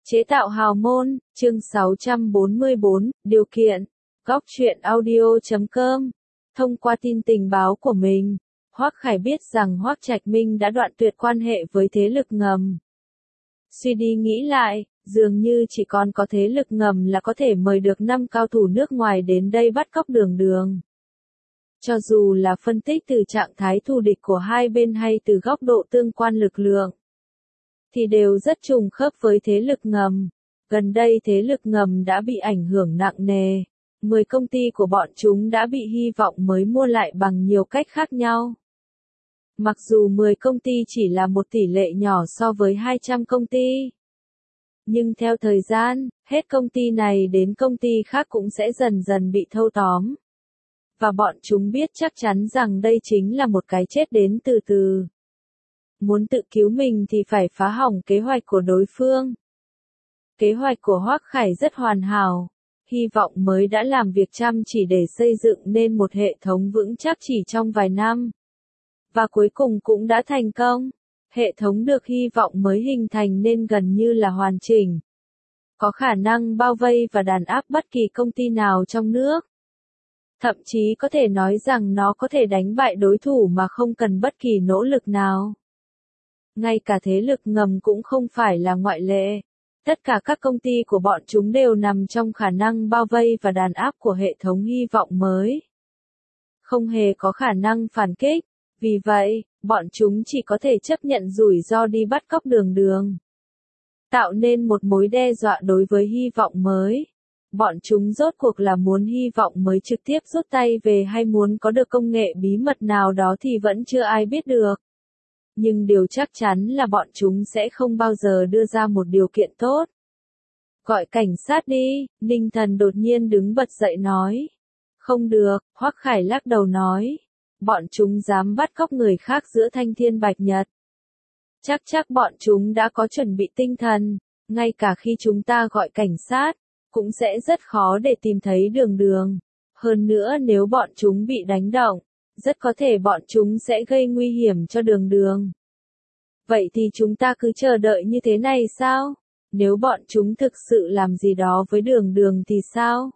Chế tạo hào môn, chương 644, điều kiện. Góc truyện audio.com. Thông qua tin tình báo của mình, Hoắc Khải biết rằng Hoắc Trạch Minh đã đoạn tuyệt quan hệ với thế lực ngầm. Suy đi nghĩ lại, dường như chỉ còn có thế lực ngầm là có thể mời được 5 cao thủ nước ngoài đến đây bắt cóc Đường Đường. Cho dù là phân tích từ trạng thái thù địch của hai bên hay từ góc độ tương quan lực lượng, thì đều rất trùng khớp với thế lực ngầm. Gần đây thế lực ngầm đã bị ảnh hưởng nặng nề. 10 công ty của bọn chúng đã bị Hy vọng mới mua lại bằng nhiều cách khác nhau. Mặc dù 10 công ty chỉ là một tỷ lệ nhỏ so với 200 công ty. Nhưng theo thời gian, hết công ty này đến công ty khác cũng sẽ dần dần bị thâu tóm. Và bọn chúng biết chắc chắn rằng đây chính là một cái chết đến từ từ. Muốn tự cứu mình thì phải phá hỏng kế hoạch của đối phương. Kế hoạch của Hoắc Khải rất hoàn hảo. Hy vọng mới đã làm việc chăm chỉ để xây dựng nên một hệ thống vững chắc chỉ trong vài năm. Và cuối cùng cũng đã thành công. Hệ thống được Hy vọng mới hình thành nên gần như là hoàn chỉnh. Có khả năng bao vây và đàn áp bất kỳ công ty nào trong nước. Thậm chí có thể nói rằng nó có thể đánh bại đối thủ mà không cần bất kỳ nỗ lực nào. Ngay cả thế lực ngầm cũng không phải là ngoại lệ. Tất cả các công ty của bọn chúng đều nằm trong khả năng bao vây và đàn áp của hệ thống Hy vọng mới. Không hề có khả năng phản kích. Vì vậy, bọn chúng chỉ có thể chấp nhận rủi ro đi bắt cóc Đường Đường. Tạo nên một mối đe dọa đối với Hy vọng mới. Bọn chúng rốt cuộc là muốn Hy vọng mới trực tiếp rút tay về hay muốn có được công nghệ bí mật nào đó thì vẫn chưa ai biết được. Nhưng điều chắc chắn là bọn chúng sẽ không bao giờ đưa ra một điều kiện tốt. Gọi cảnh sát đi, Ninh Thần đột nhiên đứng bật dậy nói. Không được, Hoắc Khải lắc đầu nói. Bọn chúng dám bắt cóc người khác giữa thanh thiên bạch nhật. Chắc bọn chúng đã có chuẩn bị tinh thần, ngay cả khi chúng ta gọi cảnh sát, cũng sẽ rất khó để tìm thấy Đường Đường. Hơn nữa nếu bọn chúng bị đánh động, rất có thể bọn chúng sẽ gây nguy hiểm cho Đường Đường. Vậy thì chúng ta cứ chờ đợi như thế này sao? Nếu bọn chúng thực sự làm gì đó với Đường Đường thì sao?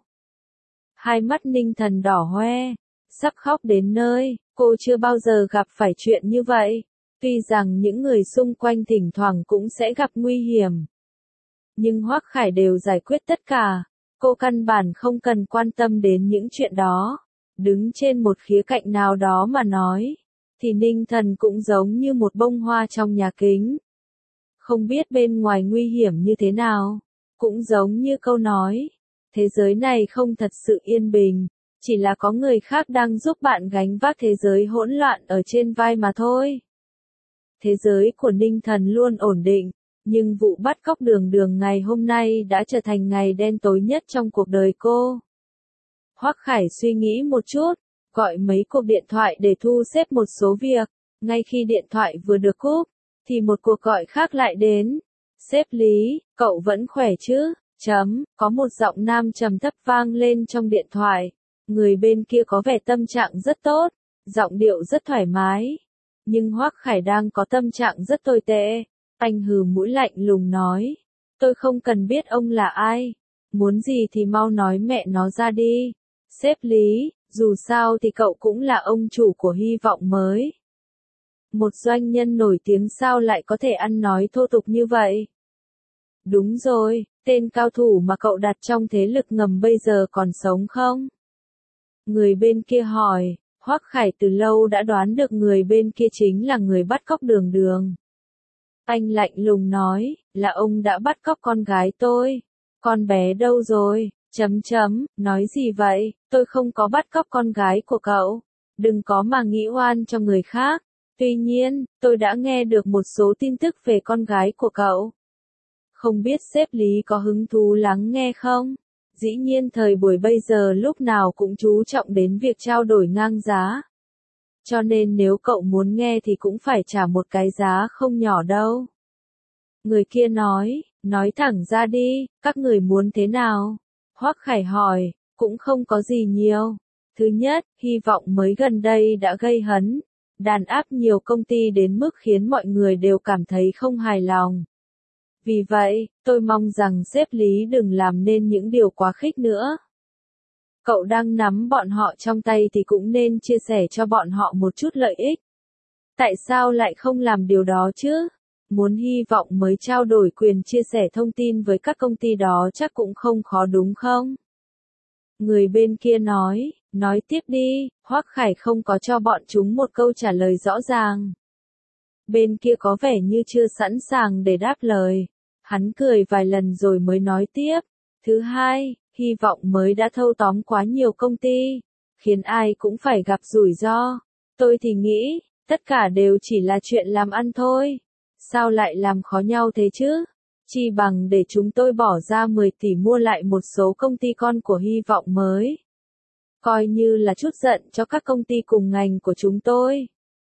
Hai mắt Ninh Thần đỏ hoe, sắp khóc đến nơi, cô chưa bao giờ gặp phải chuyện như vậy. Tuy rằng những người xung quanh thỉnh thoảng cũng sẽ gặp nguy hiểm. Nhưng Hoắc Khải đều giải quyết tất cả. Cô căn bản không cần quan tâm đến những chuyện đó. Đứng trên một khía cạnh nào đó mà nói, thì Ninh Thần cũng giống như một bông hoa trong nhà kính. Không biết bên ngoài nguy hiểm như thế nào. Cũng giống như câu nói, thế giới này không thật sự yên bình, chỉ là có người khác đang giúp bạn gánh vác thế giới hỗn loạn ở trên vai mà thôi. Thế giới của Ninh Thần luôn ổn định, nhưng vụ bắt cóc Đường Đường ngày hôm nay đã trở thành ngày đen tối nhất trong cuộc đời cô. Hoắc Khải suy nghĩ một chút, gọi mấy cuộc điện thoại để thu xếp một số việc. Ngay khi điện thoại vừa được cúp, thì một cuộc gọi khác lại đến. Sếp Lý, cậu vẫn khỏe chứ? Có một giọng nam trầm thấp vang lên trong điện thoại. Người bên kia có vẻ tâm trạng rất tốt, giọng điệu rất thoải mái. Nhưng Hoắc Khải đang có tâm trạng rất tồi tệ. Anh hừ mũi lạnh lùng nói. Tôi không cần biết ông là ai. Muốn gì thì mau nói mẹ nó ra đi. Sếp Lý, dù sao thì cậu cũng là ông chủ của Hy vọng mới. Một doanh nhân nổi tiếng sao lại có thể ăn nói thô tục như vậy? Đúng rồi, tên cao thủ mà cậu đặt trong thế lực ngầm bây giờ còn sống không? Người bên kia hỏi. Hoắc Khải từ lâu đã đoán được người bên kia chính là người bắt cóc Đường Đường. Anh lạnh lùng nói, là ông đã bắt cóc con gái tôi. Con bé đâu rồi? Nói gì vậy? Tôi không có bắt cóc con gái của cậu. Đừng có mà nghĩ oan cho người khác. Tuy nhiên, tôi đã nghe được một số tin tức về con gái của cậu. Không biết sếp Lý có hứng thú lắng nghe không? Dĩ nhiên thời buổi bây giờ lúc nào cũng chú trọng đến việc trao đổi ngang giá. Cho nên nếu cậu muốn nghe thì cũng phải trả một cái giá không nhỏ đâu. Người kia nói thẳng ra đi, các người muốn thế nào? Hoắc Khải hỏi, cũng không có gì nhiều. Thứ nhất, Hy vọng mới gần đây đã gây hấn, đàn áp nhiều công ty đến mức khiến mọi người đều cảm thấy không hài lòng. Vì vậy, tôi mong rằng sếp Lý đừng làm nên những điều quá khích nữa. Cậu đang nắm bọn họ trong tay thì cũng nên chia sẻ cho bọn họ một chút lợi ích. Tại sao lại không làm điều đó chứ? Muốn Hy vọng mới trao đổi quyền chia sẻ thông tin với các công ty đó chắc cũng không khó đúng không? Người bên kia nói tiếp đi, Hoắc Khải không có cho bọn chúng một câu trả lời rõ ràng. Bên kia có vẻ như chưa sẵn sàng để đáp lời. Hắn cười vài lần rồi mới nói tiếp. Thứ hai, Hy vọng mới đã thâu tóm quá nhiều công ty, khiến ai cũng phải gặp rủi ro. Tôi thì nghĩ, tất cả đều chỉ là chuyện làm ăn thôi. Sao lại làm khó nhau thế chứ? Chi bằng để chúng tôi bỏ ra 10 tỷ mua lại một số công ty con của Hy vọng mới. Coi như là chút giận cho các công ty cùng ngành của chúng tôi.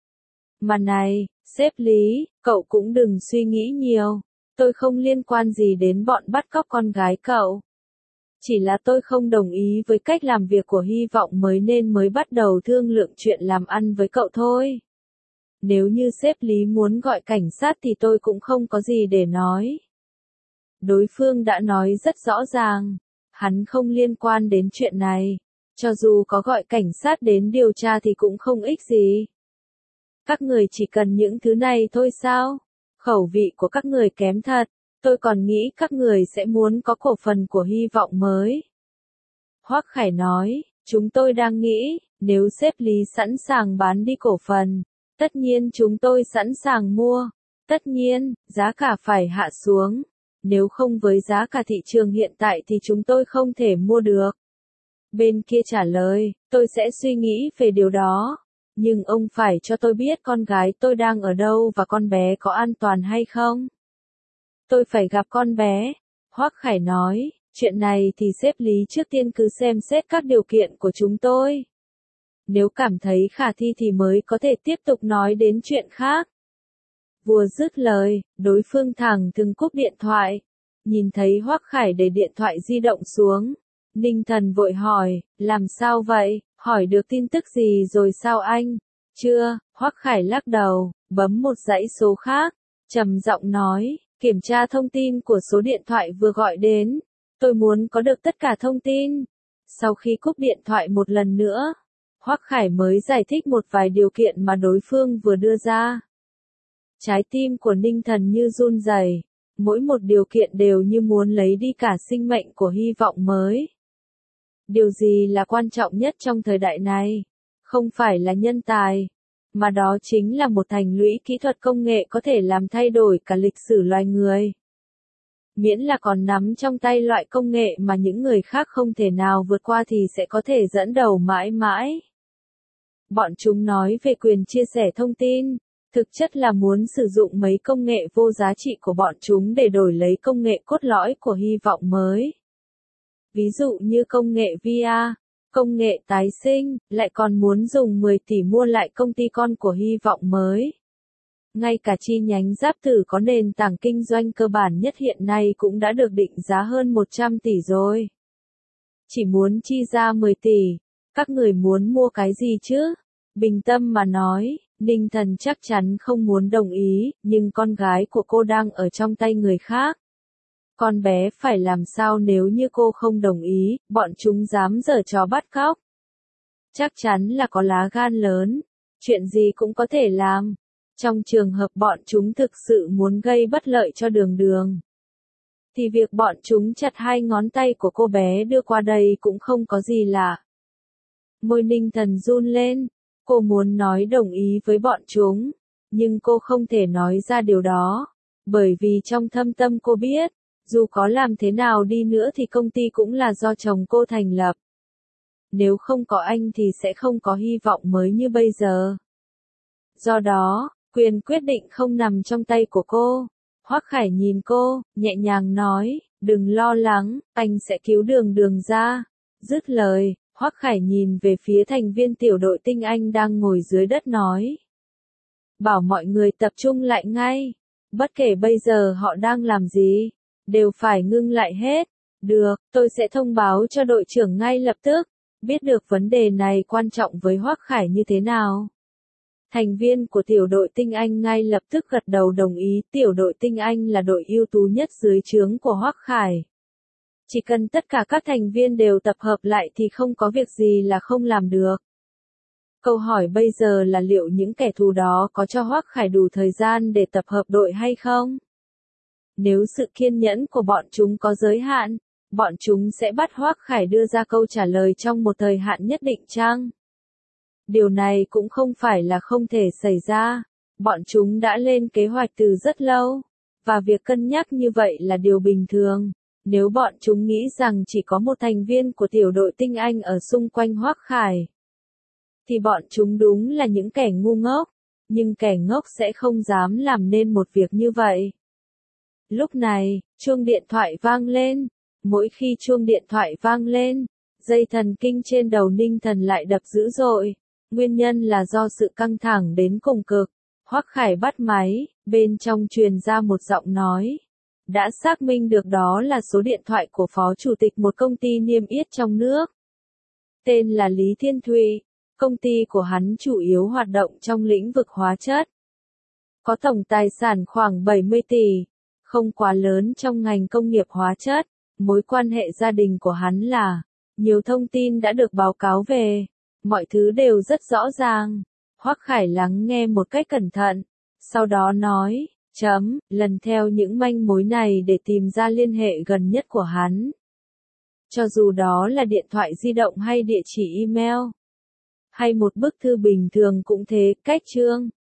Mà này, sếp Lý, cậu cũng đừng suy nghĩ nhiều. Tôi không liên quan gì đến bọn bắt cóc con gái cậu. Chỉ là tôi không đồng ý với cách làm việc của Hy vọng mới nên mới bắt đầu thương lượng chuyện làm ăn với cậu thôi. Nếu như sếp Lý muốn gọi cảnh sát thì tôi cũng không có gì để nói. Đối phương đã nói rất rõ ràng, hắn không liên quan đến chuyện này. Cho dù có gọi cảnh sát đến điều tra thì cũng không ích gì. Các người chỉ cần những thứ này thôi sao? Khẩu vị của các người kém thật. Tôi còn nghĩ các người sẽ muốn có cổ phần của Hy vọng mới. Hoắc Khải nói, chúng tôi đang nghĩ, nếu sếp Lý sẵn sàng bán đi cổ phần, tất nhiên chúng tôi sẵn sàng mua. Tất nhiên, giá cả phải hạ xuống. Nếu không với giá cả thị trường hiện tại thì chúng tôi không thể mua được. Bên kia trả lời, tôi sẽ suy nghĩ về điều đó. Nhưng ông phải cho tôi biết con gái tôi đang ở đâu và con bé có an toàn hay không. Tôi phải gặp con bé. Hoắc Khải nói, chuyện này thì sếp Lý trước tiên cứ xem xét các điều kiện của chúng tôi. Nếu cảm thấy khả thi thì mới có thể tiếp tục nói đến chuyện khác. Vừa dứt lời, đối phương thẳng thừng cúp điện thoại. Nhìn thấy Hoắc Khải để điện thoại di động xuống. Ninh Thần vội hỏi, làm sao vậy, hỏi được tin tức gì rồi sao anh? Chưa, Hoắc Khải lắc đầu, bấm một dãy số khác, trầm giọng nói, kiểm tra thông tin của số điện thoại vừa gọi đến. Tôi muốn có được tất cả thông tin. Sau khi cúp điện thoại một lần nữa, Hoắc Khải mới giải thích một vài điều kiện mà đối phương vừa đưa ra. Trái tim của Ninh Thần như run rẩy, mỗi một điều kiện đều như muốn lấy đi cả sinh mệnh của Hy vọng mới. Điều gì là quan trọng nhất trong thời đại này? Không phải là nhân tài, mà đó chính là một thành lũy kỹ thuật công nghệ có thể làm thay đổi cả lịch sử loài người. Miễn là còn nắm trong tay loại công nghệ mà những người khác không thể nào vượt qua thì sẽ có thể dẫn đầu mãi mãi. Bọn chúng nói về quyền chia sẻ thông tin, thực chất là muốn sử dụng mấy công nghệ vô giá trị của bọn chúng để đổi lấy công nghệ cốt lõi của Hy vọng mới. Ví dụ như công nghệ VR, công nghệ tái sinh, lại còn muốn dùng 10 tỷ mua lại công ty con của Hy vọng mới. Ngay cả chi nhánh Giáp Tử có nền tảng kinh doanh cơ bản nhất hiện nay cũng đã được định giá hơn 100 tỷ rồi. Chỉ muốn chi ra 10 tỷ, các người muốn mua cái gì chứ? Bình tâm mà nói, Ninh Thần chắc chắn không muốn đồng ý, nhưng con gái của cô đang ở trong tay người khác. Con bé phải làm sao nếu như cô không đồng ý, bọn chúng dám giở trò bắt cóc. Chắc chắn là có lá gan lớn, chuyện gì cũng có thể làm. Trong trường hợp bọn chúng thực sự muốn gây bất lợi cho Đường Đường, thì việc bọn chúng chặt hai ngón tay của cô bé đưa qua đây cũng không có gì lạ. Môi Ninh Thần run lên, cô muốn nói đồng ý với bọn chúng, nhưng cô không thể nói ra điều đó, bởi vì trong thâm tâm cô biết, dù có làm thế nào đi nữa thì công ty cũng là do chồng cô thành lập. Nếu không có anh thì sẽ không có Hy vọng mới như bây giờ. Do đó, quyền quyết định không nằm trong tay của cô. Hoắc Khải nhìn cô, nhẹ nhàng nói, đừng lo lắng, anh sẽ cứu Đường Đường ra. Dứt lời, Hoắc Khải nhìn về phía thành viên tiểu đội tinh anh đang ngồi dưới đất nói. Bảo mọi người tập trung lại ngay. Bất kể bây giờ họ đang làm gì, đều phải ngưng lại hết. Được, tôi sẽ thông báo cho đội trưởng ngay lập tức. Biết được vấn đề này quan trọng với Hoắc Khải như thế nào. Thành viên của tiểu đội tinh Anh ngay lập tức gật đầu đồng ý, tiểu đội tinh Anh là đội ưu tú nhất dưới trướng của Hoắc Khải. Chỉ cần tất cả các thành viên đều tập hợp lại thì không có việc gì là không làm được. Câu hỏi bây giờ là liệu những kẻ thù đó có cho Hoắc Khải đủ thời gian để tập hợp đội hay không? Nếu sự kiên nhẫn của bọn chúng có giới hạn, bọn chúng sẽ bắt Hoắc Khải đưa ra câu trả lời trong một thời hạn nhất định chăng? Điều này cũng không phải là không thể xảy ra. Bọn chúng đã lên kế hoạch từ rất lâu, và việc cân nhắc như vậy là điều bình thường. Nếu bọn chúng nghĩ rằng chỉ có một thành viên của tiểu đội tinh Anh ở xung quanh Hoắc Khải, thì bọn chúng đúng là những kẻ ngu ngốc, nhưng kẻ ngốc sẽ không dám làm nên một việc như vậy. Lúc này, chuông điện thoại vang lên. Mỗi khi chuông điện thoại vang lên, dây thần kinh trên đầu Ninh Thần lại đập dữ dội. Nguyên nhân là do sự căng thẳng đến cùng cực. Hoắc Khải bắt máy, bên trong truyền ra một giọng nói. Đã xác minh được đó là số điện thoại của phó chủ tịch một công ty niêm yết trong nước. Tên là Lý Thiên Thụy. Công ty của hắn chủ yếu hoạt động trong lĩnh vực hóa chất. Có tổng tài sản khoảng 70 tỷ. Không quá lớn trong ngành công nghiệp hóa chất. Mối quan hệ gia đình của hắn là, nhiều thông tin đã được báo cáo về. Mọi thứ đều rất rõ ràng. Hoắc Khải lắng nghe một cách cẩn thận. Sau đó nói, lần theo những manh mối này để tìm ra liên hệ gần nhất của hắn. Cho dù đó là điện thoại di động hay địa chỉ email, hay một bức thư bình thường cũng thế, cách chương.